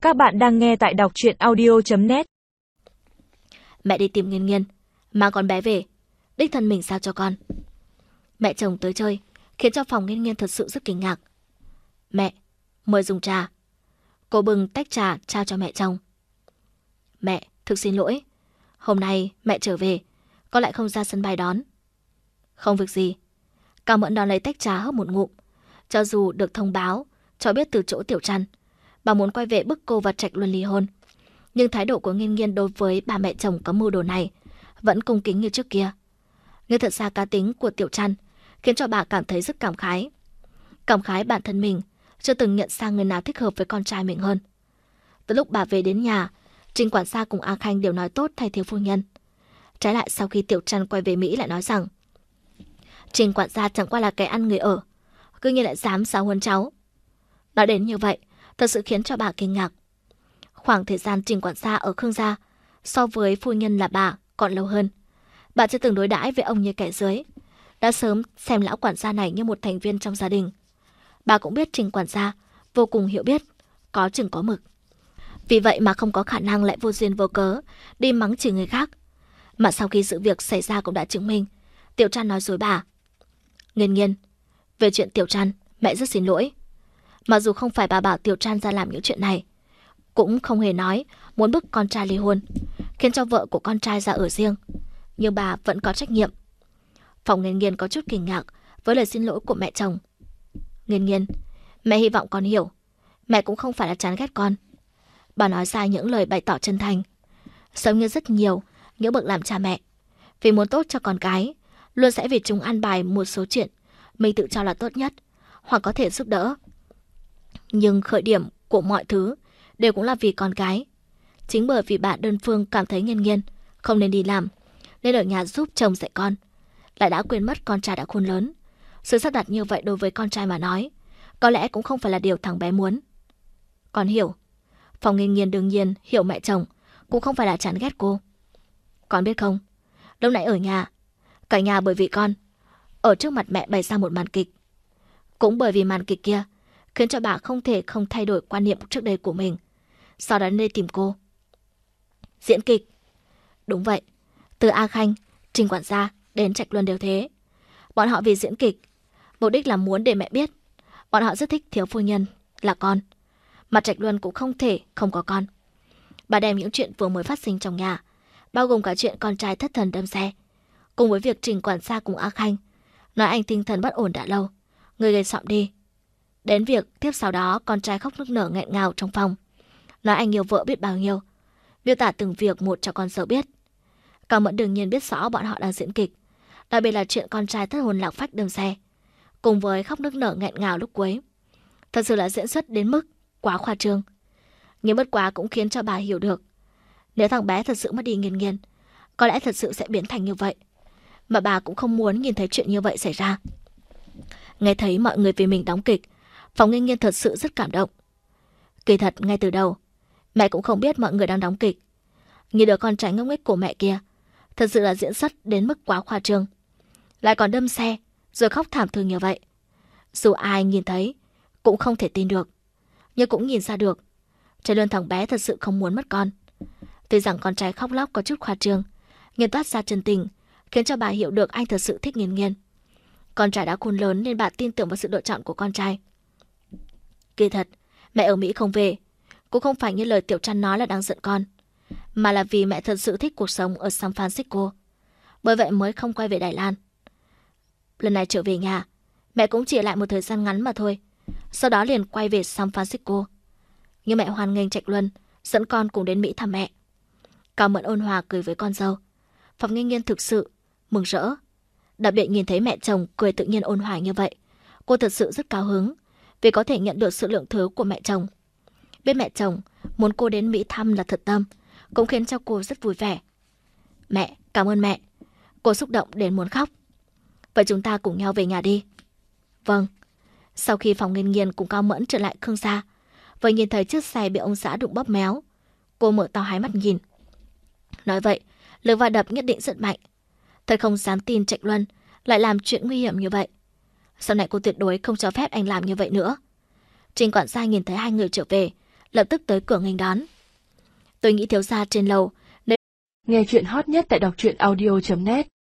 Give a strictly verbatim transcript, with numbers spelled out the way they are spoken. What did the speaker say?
Các bạn đang nghe tại đọc truyện audio chấm net. Mẹ đi tìm Nghiên Nghiên, mang con bé về, đích thân mình sao cho con. Mẹ chồng tới chơi, khiến cho phòng Nghiên Nghiên thật sự rất kinh ngạc. Mẹ, mời dùng trà. Cô bưng tách trà trao cho mẹ chồng. Mẹ, thực xin lỗi, hôm nay mẹ trở về, con lại không ra sân bay đón. Không việc gì. Cao Mẫn đón lấy tách trà hớp một ngụm. Cho dù được thông báo, cho biết từ chỗ Tiểu Trăn, bà muốn quay về bức cô và Trạch Luân ly hôn, nhưng thái độ của Nghiên Nghiên đối với bà mẹ chồng có mưu đồ này vẫn cung kính như trước kia. Nhưng thật ra cá tính của Tiểu Trăn khiến cho bà cảm thấy rất cảm khái. Cảm khái bản thân mình chưa từng nhận ra người nào thích hợp với con trai mình hơn. Từ lúc bà về đến nhà, Trình quản gia cùng A Khanh đều nói tốt thay thiếu phu nhân. Trái lại sau khi Tiểu Trăn quay về Mỹ lại nói rằng Trình quản gia chẳng qua là kẻ ăn người ở, cứ như lại dám giáo huấn cháu. Nói đến như vậy, thật sự khiến cho bà kinh ngạc. Khoảng thời gian Trình quản gia ở Khương gia so với phu nhân là bà còn lâu hơn. Bà chưa từng đối đãi với ông như kẻ dưới, đã sớm xem lão quản gia này như một thành viên trong gia đình. Bà cũng biết Trình quản gia vô cùng hiểu biết, có chừng có mực. Vì vậy mà không có khả năng lại vô duyên vô cớ đi mắng chửi người khác. Mà sau khi sự việc xảy ra cũng đã chứng minh Tiểu Trăn nói dối bà. Nghiên Nghiên, về chuyện Tiểu Trăn, mẹ rất xin lỗi. Mặc dù không phải bà bảo Tiểu Trăn ra làm những chuyện này, cũng không hề nói muốn bức con trai ly hôn, khiến cho vợ của con trai ra ở riêng, nhưng bà vẫn có trách nhiệm. Phòng Nghiên Nghiên có chút kinh ngạc với lời xin lỗi của mẹ chồng. Nghiên Nghiên, mẹ hy vọng con hiểu, mẹ cũng không phải là chán ghét con. Bà nói ra những lời bày tỏ chân thành, giống như rất nhiều những bậc làm cha mẹ, vì muốn tốt cho con cái, luôn sẽ vì chúng an bài một số chuyện mình tự cho là tốt nhất, hoặc có thể giúp đỡ. Nhưng khởi điểm của mọi thứ đều cũng là vì con cái. Chính bởi vì bà đơn phương cảm thấy Nghiên Nghiên không nên đi làm, nên ở nhà giúp chồng dạy con, lại đã quên mất con trai đã khôn lớn. Sự sắp đặt như vậy đối với con trai mà nói, có lẽ cũng không phải là điều thằng bé muốn. Con hiểu. Phòng Nghiên Nghiên đương nhiên hiểu mẹ chồng cũng không phải là chán ghét cô. Con biết không, lúc nãy ở nhà, cả nhà bởi vì con ở trước mặt mẹ bày ra một màn kịch. Cũng bởi vì màn kịch kia khiến cho bà không thể không thay đổi quan niệm trước đây của mình, sau đó nên tìm cô. Diễn kịch. Đúng vậy, từ A Khanh, Trình quản gia đến Trạch Luân đều thế. Bọn họ vì diễn kịch, mục đích là muốn để mẹ biết bọn họ rất thích thiếu phu nhân là con, mà Trạch Luân cũng không thể không có con. Bà đem những chuyện vừa mới phát sinh trong nhà, bao gồm cả chuyện con trai thất thần đâm xe, cùng với việc Trình quản gia cùng A Khanh nói anh tinh thần bất ổn đã lâu, người gây sọng đi. Đến việc tiếp sau đó con trai khóc nức nở nghẹn ngào trong phòng, nói anh yêu vợ biết bao nhiêu, miêu tả từng việc một cho con dâu biết. Cao Mẫn đương nhiên biết rõ bọn họ đang diễn kịch, đặc biệt là chuyện con trai thất hồn lạc phách đâm xe, cùng với khóc nức nở nghẹn ngào lúc cuối. Thật sự là diễn xuất đến mức quá khoa trương. Nhưng bất quá cũng khiến cho bà hiểu được, nếu thằng bé thật sự mất đi Nghiên Nghiên, có lẽ thật sự sẽ biến thành như vậy. Mà bà cũng không muốn nhìn thấy chuyện như vậy xảy ra. Nghe thấy mọi người vì mình đóng kịch, Phòng Nghiên Nghiên thật sự rất cảm động. Kỳ thật ngay từ đầu, mẹ cũng không biết mọi người đang đóng kịch. Như đứa con trai ngốc nghếch của mẹ kia, thật sự là diễn xuất đến mức quá khoa trương, lại còn đâm xe rồi khóc thảm thương như vậy. Dù ai nhìn thấy cũng không thể tin được, nhưng cũng nhìn ra được Trạch Luân thằng bé thật sự không muốn mất con. Tuy rằng con trai khóc lóc có chút khoa trương, nhưng toát ra chân tình khiến cho bà hiểu được anh thật sự thích Nghiên Nghiên. Con trai đã khôn lớn nên bà tin tưởng vào sự lựa chọn của con trai. Kỳ thật, mẹ ở Mỹ không về cũng không phải như lời Tiểu Trăn nói là đang giận con, mà là vì mẹ thật sự thích cuộc sống ở San Francisco, bởi vậy mới không quay về Đài Loan. Lần này trở về nhà, mẹ cũng chỉ lại một thời gian ngắn mà thôi, sau đó liền quay về San Francisco. Nhưng mẹ hoan nghênh Trạch Luân dẫn con cùng đến Mỹ thăm mẹ. Cao Mẫn ôn hòa cười với con dâu. Phòng Nghiên Nghiên thực sự mừng rỡ, đặc biệt nhìn thấy mẹ chồng cười tự nhiên ôn hòa như vậy, cô thật sự rất cao hứng vì có thể nhận được sự lượng thứ của mẹ chồng. Biết mẹ chồng muốn cô đến Mỹ thăm là thật tâm, cũng khiến cho cô rất vui vẻ. Mẹ, cảm ơn mẹ. Cô xúc động đến muốn khóc. Vậy chúng ta cùng nhau về nhà đi. Vâng. Sau khi Phòng Nghiên Nghiên cùng Cao Mẫn trở lại Khương gia, vừa nhìn thấy chiếc xe bị ông xã đụng bóp méo, cô mở to hai mắt nhìn. Nói vậy, lực va đập nhất định rất mạnh. Thật không dám tin Trạch Luân lại làm chuyện nguy hiểm như vậy. Sau này cô tuyệt đối không cho phép anh làm như vậy nữa. Trình quản gia nhìn thấy hai người trở về, lập tức tới cửa nghênh đón. Tôi nghĩ thiếu gia trên lầu. Nghe chuyện hot nhất tại đọc truyện audio chấm net